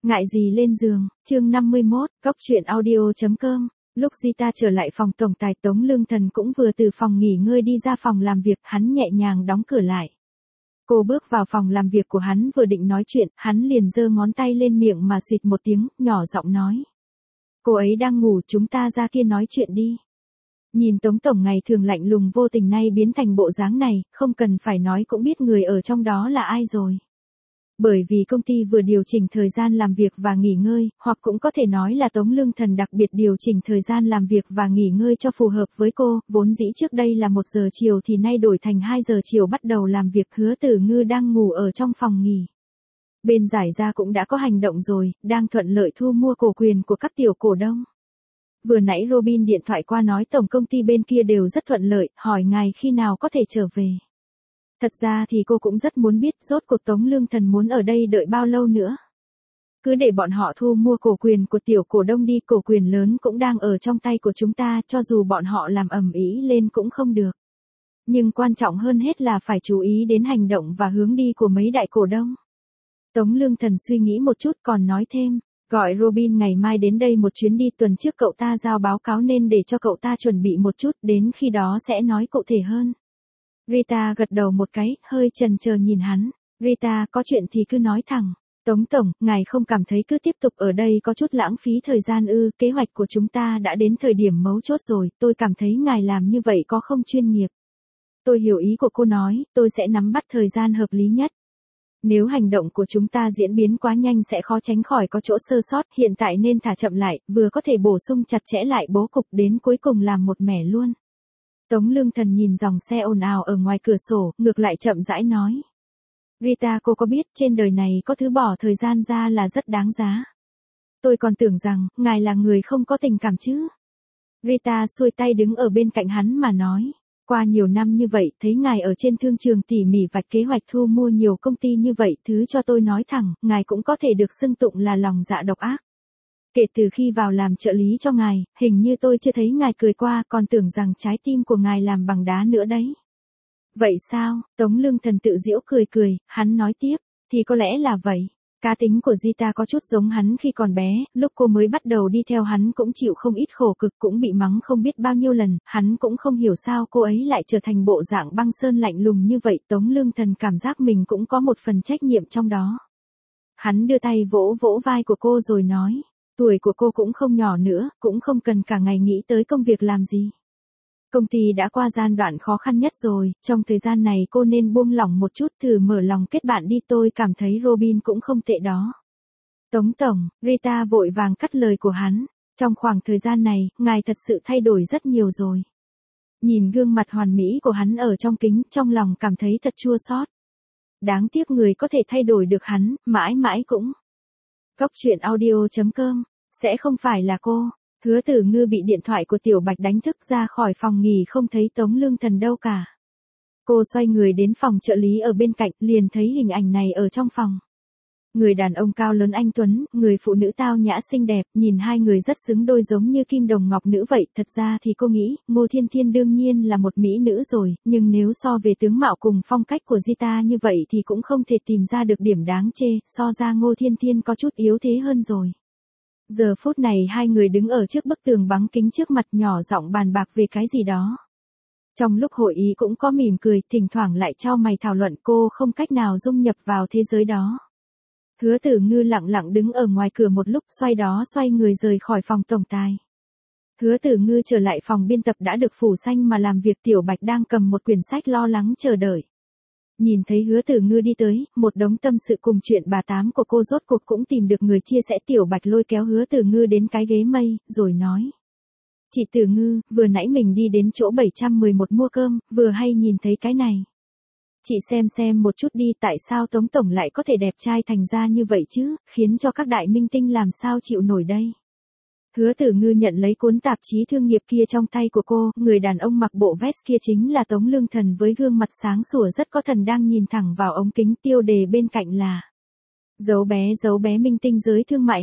Ngại gì lên giường, chương 51, Cóc truyện audio.com. Lúc Gita trở lại phòng tổng tài, Tống Lương Thần cũng vừa từ phòng nghỉ ngơi đi ra phòng làm việc, hắn nhẹ nhàng đóng cửa lại. Cô bước vào phòng làm việc của hắn, vừa định nói chuyện, hắn liền giơ ngón tay lên miệng mà xịt một tiếng, nhỏ giọng nói. Cô ấy đang ngủ, chúng ta ra kia nói chuyện đi. Nhìn Tống tổng ngày thường lạnh lùng vô tình nay biến thành bộ dáng này, không cần phải nói cũng biết người ở trong đó là ai rồi. Bởi vì công ty vừa điều chỉnh thời gian làm việc và nghỉ ngơi, hoặc cũng có thể nói là Tống Lương Thần đặc biệt điều chỉnh thời gian làm việc và nghỉ ngơi cho phù hợp với cô, vốn dĩ trước đây là 1 giờ chiều thì nay đổi thành 2 giờ chiều bắt đầu làm việc. Hứa Tử Ngư đang ngủ ở trong phòng nghỉ. Bên giải gia cũng đã có hành động rồi, đang thuận lợi thu mua cổ quyền của các tiểu cổ đông. Vừa nãy Robin điện thoại qua nói tổng công ty bên kia đều rất thuận lợi, hỏi ngài khi nào có thể trở về. Thật ra thì cô cũng rất muốn biết rốt cuộc Tống Lương Thần muốn ở đây đợi bao lâu nữa. Cứ để bọn họ thu mua cổ quyền của tiểu cổ đông đi, cổ quyền lớn cũng đang ở trong tay của chúng ta, cho dù bọn họ làm ầm ĩ lên cũng không được. Nhưng quan trọng hơn hết là phải chú ý đến hành động và hướng đi của mấy đại cổ đông. Tống Lương Thần suy nghĩ một chút còn nói thêm, gọi Robin ngày mai đến đây một chuyến đi, tuần trước cậu ta giao báo cáo nên để cho cậu ta chuẩn bị một chút, đến khi đó sẽ nói cụ thể hơn. Rita gật đầu một cái, hơi chần chờ nhìn hắn. Rita, có chuyện thì cứ nói thẳng. Tống tổng, ngài không cảm thấy cứ tiếp tục ở đây có chút lãng phí thời gian ư? Kế hoạch của chúng ta đã đến thời điểm mấu chốt rồi, tôi cảm thấy ngài làm như vậy có không chuyên nghiệp. Tôi hiểu ý của cô nói, tôi sẽ nắm bắt thời gian hợp lý nhất. Nếu hành động của chúng ta diễn biến quá nhanh sẽ khó tránh khỏi có chỗ sơ sót, hiện tại nên thả chậm lại, vừa có thể bổ sung chặt chẽ lại bố cục, đến cuối cùng làm một mẻ luôn. Tống Lương Thần nhìn dòng xe ồn ào ở ngoài cửa sổ, ngược lại chậm rãi nói. Rita, cô có biết trên đời này có thứ bỏ thời gian ra là rất đáng giá. Tôi còn tưởng rằng, ngài là người không có tình cảm chứ. Rita xuôi tay đứng ở bên cạnh hắn mà nói. Qua nhiều năm như vậy, thấy ngài ở trên thương trường tỉ mỉ vạch kế hoạch thu mua nhiều công ty như vậy, thứ cho tôi nói thẳng, ngài cũng có thể được xưng tụng là lòng dạ độc ác. Kể từ khi vào làm trợ lý cho ngài, hình như tôi chưa thấy ngài cười qua, còn tưởng rằng trái tim của ngài làm bằng đá nữa đấy. Vậy sao? Tống Lương Thần tự giễu cười cười, hắn nói tiếp, thì có lẽ là vậy. Cá tính của Gita có chút giống hắn khi còn bé, lúc cô mới bắt đầu đi theo hắn cũng chịu không ít khổ cực, cũng bị mắng không biết bao nhiêu lần, hắn cũng không hiểu sao cô ấy lại trở thành bộ dạng băng sơn lạnh lùng như vậy. Tống Lương Thần cảm giác mình cũng có một phần trách nhiệm trong đó. Hắn đưa tay vỗ vỗ vai của cô rồi nói. Tuổi của cô cũng không nhỏ nữa, cũng không cần cả ngày nghĩ tới công việc làm gì. Công ty đã qua giai đoạn khó khăn nhất rồi, trong thời gian này cô nên buông lỏng một chút, thử mở lòng kết bạn đi, tôi cảm thấy Robin cũng không tệ đó. Tống tổng, Rita vội vàng cắt lời của hắn, trong khoảng thời gian này, ngài thật sự thay đổi rất nhiều rồi. Nhìn gương mặt hoàn mỹ của hắn ở trong kính, trong lòng cảm thấy thật chua xót. Đáng tiếc người có thể thay đổi được hắn, mãi mãi cũng. Cóc truyện audio.com, sẽ không phải là cô. Hứa Tử Ngư bị điện thoại của Tiểu Bạch đánh thức, ra khỏi phòng nghỉ không thấy Tống Lương Thần đâu cả. Cô xoay người đến phòng trợ lý ở bên cạnh, liền thấy hình ảnh này ở trong phòng. Người đàn ông cao lớn anh tuấn, người phụ nữ tao nhã xinh đẹp, nhìn hai người rất xứng đôi giống như kim đồng ngọc nữ vậy. Thật ra thì cô nghĩ, Ngô Thiên Thiên đương nhiên là một mỹ nữ rồi, nhưng nếu so về tướng mạo cùng phong cách của Gita như vậy thì cũng không thể tìm ra được điểm đáng chê, so ra Ngô Thiên Thiên có chút yếu thế hơn rồi. Giờ phút này hai người đứng ở trước bức tường băng kính trước mặt, nhỏ giọng bàn bạc về cái gì đó. Trong lúc hội ý cũng có mỉm cười, thỉnh thoảng lại chau mày thảo luận, cô không cách nào dung nhập vào thế giới đó. Hứa Tử Ngư lặng lặng đứng ở ngoài cửa một lúc, xoay người rời khỏi phòng tổng tài. Hứa Tử Ngư trở lại phòng biên tập đã được phủ xanh mà làm việc. Tiểu Bạch đang cầm một quyển sách lo lắng chờ đợi. Nhìn thấy Hứa Tử Ngư đi tới, một đống tâm sự cùng chuyện bà tám của cô rốt cuộc cũng tìm được người chia sẻ. Tiểu Bạch lôi kéo Hứa Tử Ngư đến cái ghế mây, rồi nói. Chị Tử Ngư, vừa nãy mình đi đến chỗ 711 mua cơm, vừa hay nhìn thấy cái này. Chị xem một chút đi, tại sao Tống tổng lại có thể đẹp trai thành ra như vậy chứ, khiến cho các đại minh tinh làm sao chịu nổi đây. Hứa Tử Ngư nhận lấy cuốn tạp chí thương nghiệp kia trong tay của cô, người đàn ông mặc bộ vest kia chính là Tống Lương Thần với gương mặt sáng sủa rất có thần đang nhìn thẳng vào ống kính. Tiêu đề bên cạnh là Dấu bé minh tinh giới thương mại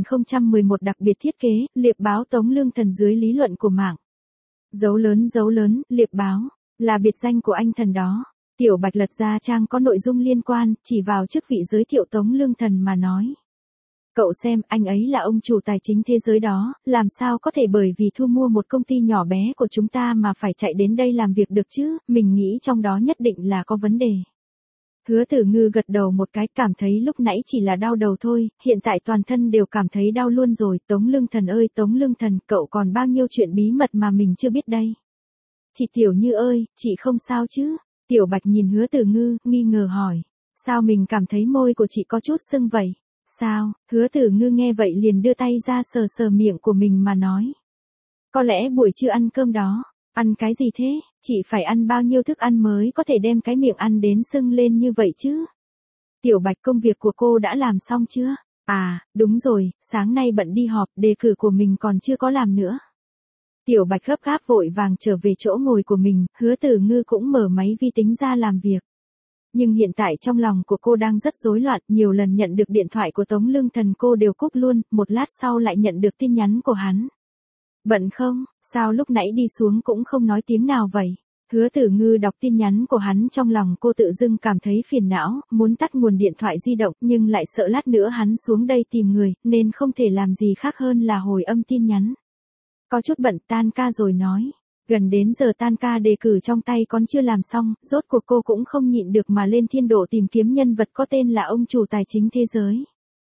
2011 đặc biệt thiết kế, liệp báo Tống Lương Thần dưới lý luận của mạng. Dấu lớn, liệp báo, là biệt danh của anh thần đó. Tiểu Bạch lật ra trang có nội dung liên quan, chỉ vào chức vị giới thiệu Tống Lương Thần mà nói. Cậu xem, anh ấy là ông chủ tài chính thế giới đó, làm sao có thể bởi vì thu mua một công ty nhỏ bé của chúng ta mà phải chạy đến đây làm việc được chứ, mình nghĩ trong đó nhất định là có vấn đề. Hứa Tử Ngư gật đầu một cái, cảm thấy lúc nãy chỉ là đau đầu thôi, hiện tại toàn thân đều cảm thấy đau luôn rồi. Tống Lương Thần ơi Tống Lương Thần, cậu còn bao nhiêu chuyện bí mật mà mình chưa biết đây. Chị Tiểu Như ơi, chị không sao chứ? Tiểu Bạch nhìn Hứa Tử Ngư, nghi ngờ hỏi. Sao mình cảm thấy môi của chị có chút sưng vậy? Sao? Hứa Tử Ngư nghe vậy liền đưa tay ra sờ sờ miệng của mình mà nói. Có lẽ buổi trưa ăn cơm đó. Ăn cái gì thế? Chị phải ăn bao nhiêu thức ăn mới có thể đem cái miệng ăn đến sưng lên như vậy chứ? Tiểu Bạch, công việc của cô đã làm xong chưa? À, đúng rồi, sáng nay bận đi họp, đề cử của mình còn chưa có làm nữa. Tiểu Bạch gấp gáp vội vàng trở về chỗ ngồi của mình, Hứa Tử Ngư cũng mở máy vi tính ra làm việc. Nhưng hiện tại trong lòng của cô đang rất rối loạn, nhiều lần nhận được điện thoại của Tống Lương Thần cô đều cúp luôn, một lát sau lại nhận được tin nhắn của hắn. Bận không? Sao lúc nãy đi xuống cũng không nói tiếng nào vậy? Hứa Tử Ngư đọc tin nhắn của hắn, trong lòng cô tự dưng cảm thấy phiền não, muốn tắt nguồn điện thoại di động nhưng lại sợ lát nữa hắn xuống đây tìm người, nên không thể làm gì khác hơn là hồi âm tin nhắn. Có chút bận, tan ca rồi nói. Gần đến giờ tan ca, đề cử trong tay còn chưa làm xong, rốt cuộc cô cũng không nhịn được mà lên thiên độ tìm kiếm nhân vật có tên là ông chủ tài chính thế giới.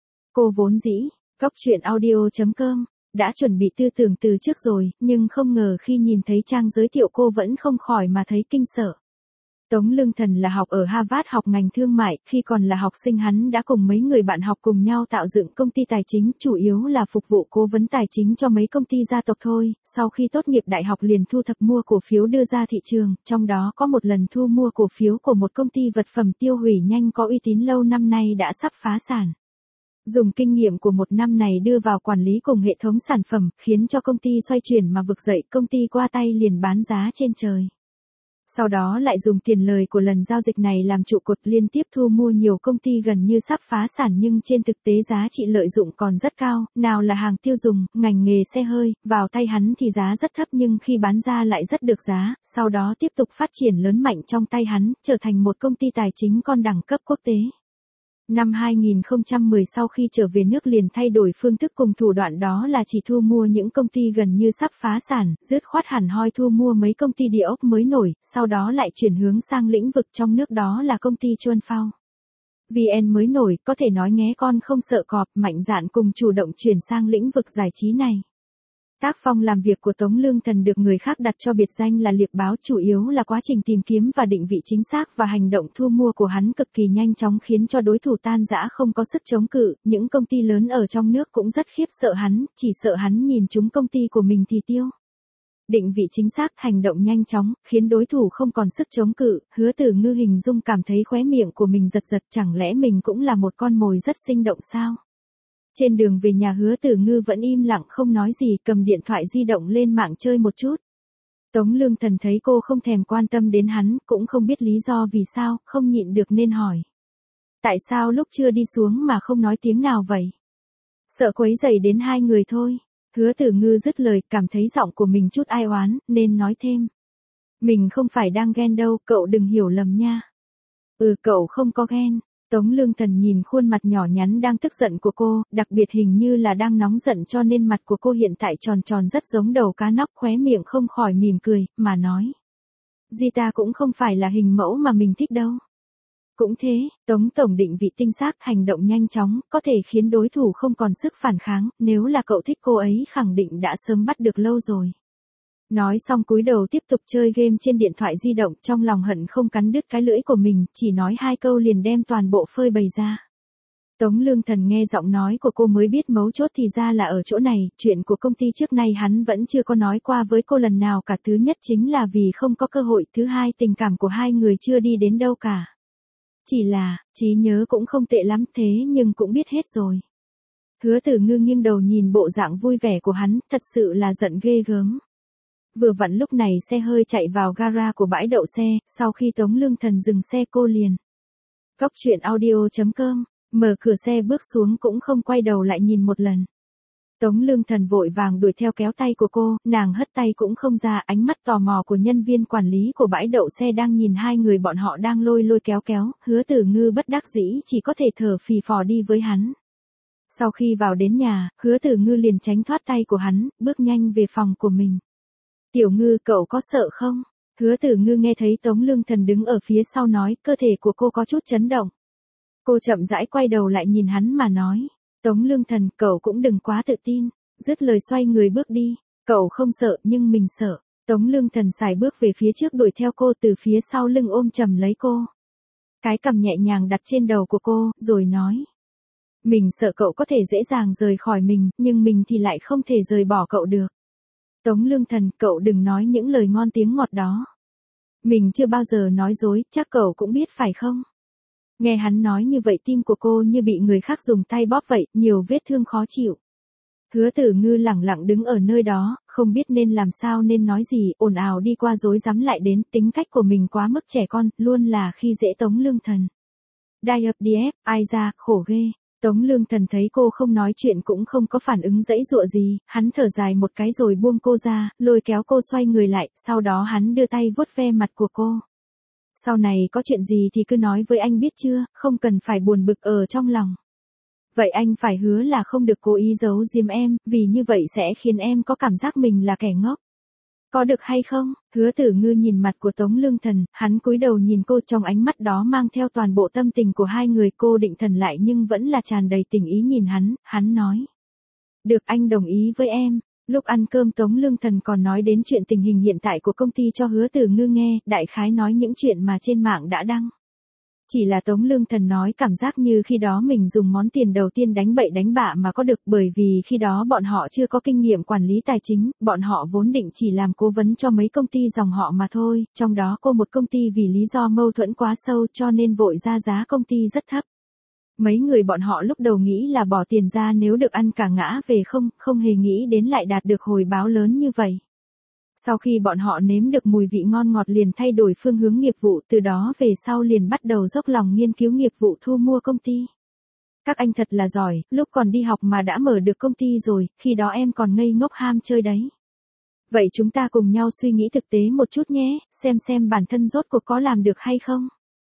Cô vốn dĩ, goctruyện.audio.com đã chuẩn bị tư tưởng từ trước rồi, nhưng không ngờ khi nhìn thấy trang giới thiệu cô vẫn không khỏi mà thấy kinh sợ. Tống Lương Thần là học ở Harvard, học ngành thương mại, khi còn là học sinh hắn đã cùng mấy người bạn học cùng nhau tạo dựng công ty tài chính, chủ yếu là phục vụ cố vấn tài chính cho mấy công ty gia tộc thôi. Sau khi tốt nghiệp đại học liền thu thập mua cổ phiếu đưa ra thị trường, trong đó có một lần thu mua cổ phiếu của một công ty vật phẩm tiêu hủy nhanh có uy tín lâu năm nay đã sắp phá sản. Dùng kinh nghiệm của một năm này đưa vào quản lý cùng hệ thống sản phẩm, khiến cho công ty xoay chuyển mà vực dậy, công ty qua tay liền bán giá trên trời. Sau đó lại dùng tiền lời của lần giao dịch này làm trụ cột liên tiếp thu mua nhiều công ty gần như sắp phá sản, nhưng trên thực tế giá trị lợi dụng còn rất cao, nào là hàng tiêu dùng, ngành nghề xe hơi, vào tay hắn thì giá rất thấp nhưng khi bán ra lại rất được giá, sau đó tiếp tục phát triển lớn mạnh trong tay hắn, trở thành một công ty tài chính con đẳng cấp quốc tế. Năm 2010 sau khi trở về nước liền thay đổi phương thức cùng thủ đoạn, đó là chỉ thu mua những công ty gần như sắp phá sản, dứt khoát hẳn hoi thu mua mấy công ty địa ốc mới nổi, sau đó lại chuyển hướng sang lĩnh vực trong nước, đó là công ty Chuan Phao. VN mới nổi, có thể nói nghé con không sợ cọp, mạnh dạn cùng chủ động chuyển sang lĩnh vực giải trí này. Tác phong làm việc của Tống Lương Thần được người khác đặt cho biệt danh là liệp báo, chủ yếu là quá trình tìm kiếm và định vị chính xác, và hành động thu mua của hắn cực kỳ nhanh chóng khiến cho đối thủ tan rã không có sức chống cự, những công ty lớn ở trong nước cũng rất khiếp sợ hắn, chỉ sợ hắn nhìn trúng công ty của mình thì tiêu. Định vị chính xác, hành động nhanh chóng, khiến đối thủ không còn sức chống cự, Hứa Tử Ngư hình dung cảm thấy khóe miệng của mình giật giật, chẳng lẽ mình cũng là một con mồi rất sinh động sao? Trên đường về nhà Hứa Tử Ngư vẫn im lặng không nói gì, cầm điện thoại di động lên mạng chơi một chút. Tống Lương Thần thấy cô không thèm quan tâm đến hắn, cũng không biết lý do vì sao, không nhịn được nên hỏi. Tại sao lúc chưa đi xuống mà không nói tiếng nào vậy? Sợ quấy rầy đến hai người thôi. Hứa Tử Ngư dứt lời, cảm thấy giọng của mình chút ai oán, nên nói thêm. Mình không phải đang ghen đâu, cậu đừng hiểu lầm nha. Cậu không có ghen. Tống Lương Thần nhìn khuôn mặt nhỏ nhắn đang tức giận của cô, đặc biệt hình như là đang nóng giận cho nên mặt của cô hiện tại tròn tròn rất giống đầu cá nóc, khóe miệng không khỏi mỉm cười, mà nói. Gita cũng không phải là hình mẫu mà mình thích đâu. Cũng thế, Tống tổng định vị tinh xác, hành động nhanh chóng, có thể khiến đối thủ không còn sức phản kháng, nếu là cậu thích cô ấy khẳng định đã sớm bắt được lâu rồi. Nói xong cúi đầu tiếp tục chơi game trên điện thoại di động, trong lòng hận không cắn đứt cái lưỡi của mình, chỉ nói 2 câu liền đem toàn bộ phơi bày ra. Tống Lương Thần nghe giọng nói của cô mới biết mấu chốt thì ra là ở chỗ này, chuyện của công ty trước nay hắn vẫn chưa có nói qua với cô lần nào cả, thứ nhất chính là vì không có cơ hội, thứ hai tình cảm của hai người chưa đi đến đâu cả. Chỉ là, trí nhớ cũng không tệ lắm thế nhưng cũng biết hết rồi. Hứa Tử Ngư nghiêng đầu nhìn bộ dạng vui vẻ của hắn, thật sự là giận ghê gớm. Vừa vặn lúc này xe hơi chạy vào gara của bãi đậu xe, sau khi Tống Lương Thần dừng xe cô liền. Goctruyện.audio.com, mở cửa xe bước xuống cũng không quay đầu lại nhìn một lần. Tống Lương Thần vội vàng đuổi theo kéo tay của cô, nàng hất tay cũng không ra, ánh mắt tò mò của nhân viên quản lý của bãi đậu xe đang nhìn hai người bọn họ đang lôi lôi kéo kéo, Hứa Tử Ngư bất đắc dĩ chỉ có thể thở phì phò đi với hắn. Sau khi vào đến nhà, Hứa Tử Ngư liền tránh thoát tay của hắn, bước nhanh về phòng của mình. Tiểu Ngư, cậu có sợ không? Hứa Tử Ngư nghe thấy Tống Lương Thần đứng ở phía sau nói, cơ thể của cô có chút chấn động. Cô chậm rãi quay đầu lại nhìn hắn mà nói, Tống Lương Thần, cậu cũng đừng quá tự tin. Dứt lời xoay người bước đi, cậu không sợ nhưng mình sợ. Tống Lương Thần sải bước về phía trước đuổi theo cô, từ phía sau lưng ôm chầm lấy cô. Cái cằm nhẹ nhàng đặt trên đầu của cô, rồi nói. Mình sợ cậu có thể dễ dàng rời khỏi mình, nhưng mình thì lại không thể rời bỏ cậu được. Tống Lương Thần, cậu đừng nói những lời ngon tiếng ngọt đó. Mình chưa bao giờ nói dối, chắc cậu cũng biết phải không? Nghe hắn nói như vậy tim của cô như bị người khác dùng tay bóp vậy, nhiều vết thương khó chịu. Hứa Tử Ngư lẳng lặng đứng ở nơi đó, không biết nên làm sao nên nói gì, ồn ào đi qua rối rắm lại đến, tính cách của mình quá mức trẻ con, luôn là khi dễ Tống Lương Thần. Đai ập đi ép, ai ra, khổ ghê. Tống Lương Thần thấy cô không nói chuyện cũng không có phản ứng dãy dụa gì, hắn thở dài một cái rồi buông cô ra, lôi kéo cô xoay người lại, sau đó hắn đưa tay vuốt ve mặt của cô. Sau này có chuyện gì thì cứ nói với anh biết chưa, không cần phải buồn bực ở trong lòng. Vậy anh phải hứa là không được cố ý giấu giếm em, vì như vậy sẽ khiến em có cảm giác mình là kẻ ngốc. Có được hay không? Hứa Tử Ngư nhìn mặt của Tống Lương Thần, hắn cúi đầu nhìn cô, trong ánh mắt đó mang theo toàn bộ tâm tình của hai người. Cô định thần lại nhưng vẫn là tràn đầy tình ý nhìn hắn nói. Được, anh đồng ý với em. Lúc ăn cơm Tống Lương Thần còn nói đến chuyện tình hình hiện tại của công ty cho Hứa Tử Ngư nghe, đại khái nói những chuyện mà trên mạng đã đăng. Chỉ là Tống Lương Thần nói cảm giác như khi đó mình dùng món tiền đầu tiên đánh bậy đánh bạ mà có được, bởi vì khi đó bọn họ chưa có kinh nghiệm quản lý tài chính, bọn họ vốn định chỉ làm cố vấn cho mấy công ty dòng họ mà thôi, trong đó cô một công ty vì lý do mâu thuẫn quá sâu cho nên vội ra giá công ty rất thấp. Mấy người bọn họ lúc đầu nghĩ là bỏ tiền ra nếu được ăn cả ngã về không hề nghĩ đến lại đạt được hồi báo lớn như vậy. Sau khi bọn họ nếm được mùi vị ngon ngọt liền thay đổi phương hướng nghiệp vụ, từ đó về sau liền bắt đầu dốc lòng nghiên cứu nghiệp vụ thu mua công ty. Các anh thật là giỏi, lúc còn đi học mà đã mở được công ty rồi, khi đó em còn ngây ngốc ham chơi đấy. Vậy chúng ta cùng nhau suy nghĩ thực tế một chút nhé, xem bản thân rốt cuộc có làm được hay không.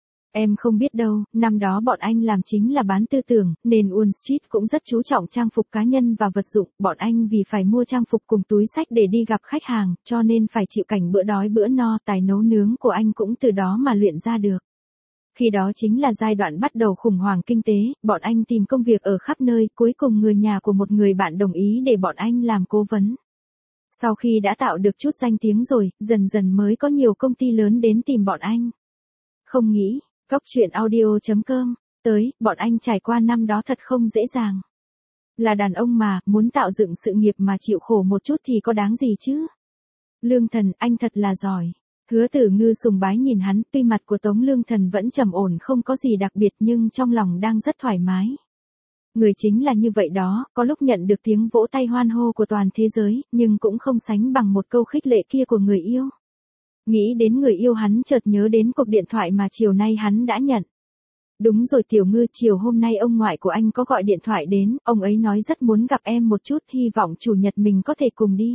Em không biết đâu, năm đó bọn anh làm chính là bán tư tưởng, nên Wall Street cũng rất chú trọng trang phục cá nhân và vật dụng, bọn anh vì phải mua trang phục cùng túi xách để đi gặp khách hàng, cho nên phải chịu cảnh bữa đói bữa no, tài nấu nướng của anh cũng từ đó mà luyện ra được. Khi đó chính là giai đoạn bắt đầu khủng hoảng kinh tế, bọn anh tìm công việc ở khắp nơi, cuối cùng người nhà của một người bạn đồng ý để bọn anh làm cố vấn. Sau khi đã tạo được chút danh tiếng rồi, dần dần mới có nhiều công ty lớn đến tìm bọn anh. Không nghĩ. Góc truyện audio.com, bọn anh trải qua năm đó thật không dễ dàng. Là đàn ông mà, muốn tạo dựng sự nghiệp mà chịu khổ một chút thì có đáng gì chứ? Lương Thần, anh thật là giỏi. Hứa Tử Ngư sùng bái nhìn hắn, tuy mặt của Tống Lương Thần vẫn trầm ổn không có gì đặc biệt nhưng trong lòng đang rất thoải mái. Người chính là như vậy đó, có lúc nhận được tiếng vỗ tay hoan hô của toàn thế giới, nhưng cũng không sánh bằng một câu khích lệ kia của người yêu. Nghĩ đến người yêu hắn chợt nhớ đến cuộc điện thoại mà chiều nay hắn đã nhận. Đúng rồi Tiểu Ngư, chiều hôm nay ông ngoại của anh có gọi điện thoại đến, ông ấy nói rất muốn gặp em một chút, hy vọng chủ nhật mình có thể cùng đi.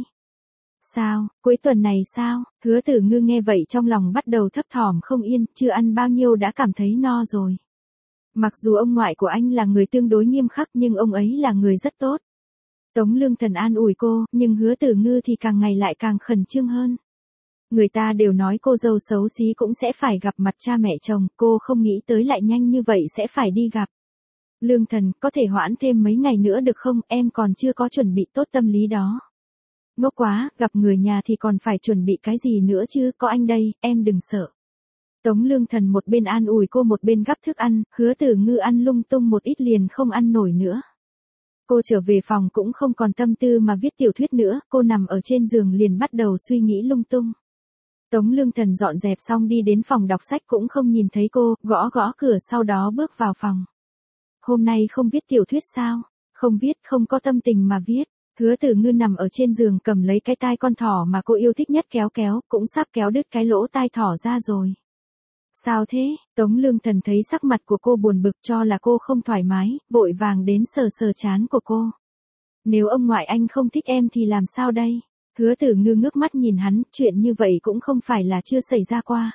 Sao, cuối tuần này sao? Hứa Tử Ngư nghe vậy trong lòng bắt đầu thấp thỏm không yên, chưa ăn bao nhiêu đã cảm thấy no rồi. Mặc dù ông ngoại của anh là người tương đối nghiêm khắc nhưng ông ấy là người rất tốt. Tống Lương Thần an ủi cô, nhưng Hứa Tử Ngư thì càng ngày lại càng khẩn trương hơn. Người ta đều nói cô dâu xấu xí cũng sẽ phải gặp mặt cha mẹ chồng, cô không nghĩ tới lại nhanh như vậy sẽ phải đi gặp. Lương Thần, có thể hoãn thêm mấy ngày nữa được không, em còn chưa có chuẩn bị tốt tâm lý đó. Ngốc quá, gặp người nhà thì còn phải chuẩn bị cái gì nữa chứ, có anh đây, em đừng sợ. Tống Lương Thần một bên an ủi cô một bên gắp thức ăn, Hứa Tử Ngư ăn lung tung một ít liền không ăn nổi nữa. Cô trở về phòng cũng không còn tâm tư mà viết tiểu thuyết nữa, cô nằm ở trên giường liền bắt đầu suy nghĩ lung tung. Tống Lương Thần dọn dẹp xong đi đến phòng đọc sách cũng không nhìn thấy cô, gõ gõ cửa sau đó bước vào phòng. Hôm nay không viết tiểu thuyết sao? Không viết, không có tâm tình mà viết. Hứa Tử Ngư nằm ở trên giường cầm lấy cái tai con thỏ mà cô yêu thích nhất kéo, cũng sắp kéo đứt cái lỗ tai thỏ ra rồi. Sao thế? Tống Lương Thần thấy sắc mặt của cô buồn bực cho là cô không thoải mái, vội vàng đến sờ trán của cô. Nếu ông ngoại anh không thích em thì làm sao đây? Hứa Tử Ngư ngước mắt nhìn hắn, chuyện như vậy cũng không phải là chưa xảy ra qua.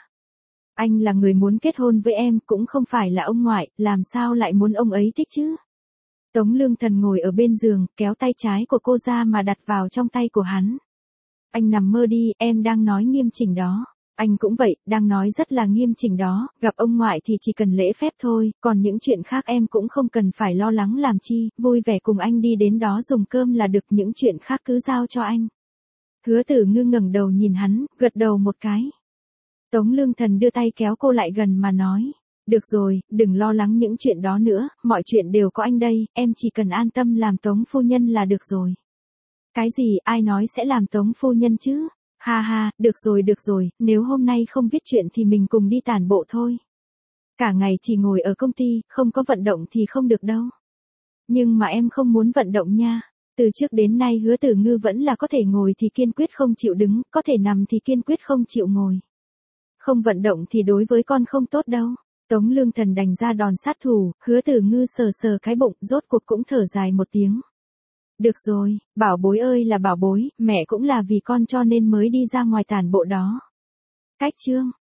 Anh là người muốn kết hôn với em, cũng không phải là ông ngoại, làm sao lại muốn ông ấy thích chứ? Tống Lương Thần ngồi ở bên giường, kéo tay trái của cô ra mà đặt vào trong tay của hắn. Anh nằm mơ đi, em đang nói nghiêm chỉnh đó. Anh cũng vậy, đang nói rất là nghiêm chỉnh đó, gặp ông ngoại thì chỉ cần lễ phép thôi, còn những chuyện khác em cũng không cần phải lo lắng làm chi, vui vẻ cùng anh đi đến đó dùng cơm là được, những chuyện khác cứ giao cho anh. Hứa Tử Ngư ngẩng đầu nhìn hắn, gật đầu một cái. Tống Lương Thần đưa tay kéo cô lại gần mà nói. Được rồi, đừng lo lắng những chuyện đó nữa, mọi chuyện đều có anh đây, em chỉ cần an tâm làm Tống phu nhân là được rồi. Cái gì, ai nói sẽ làm Tống phu nhân chứ? Ha ha, được rồi, nếu hôm nay không viết chuyện thì mình cùng đi tản bộ thôi. Cả ngày chỉ ngồi ở công ty, không có vận động thì không được đâu. Nhưng mà em không muốn vận động nha. Từ trước đến nay Hứa Tử Ngư vẫn là có thể ngồi thì kiên quyết không chịu đứng, có thể nằm thì kiên quyết không chịu ngồi. Không vận động thì đối với con không tốt đâu. Tống Lương Thần đành ra đòn sát thủ, Hứa Tử Ngư sờ sờ cái bụng, rốt cuộc cũng thở dài một tiếng. Được rồi, bảo bối ơi là bảo bối, mẹ cũng là vì con cho nên mới đi ra ngoài tản bộ đó. Cách chương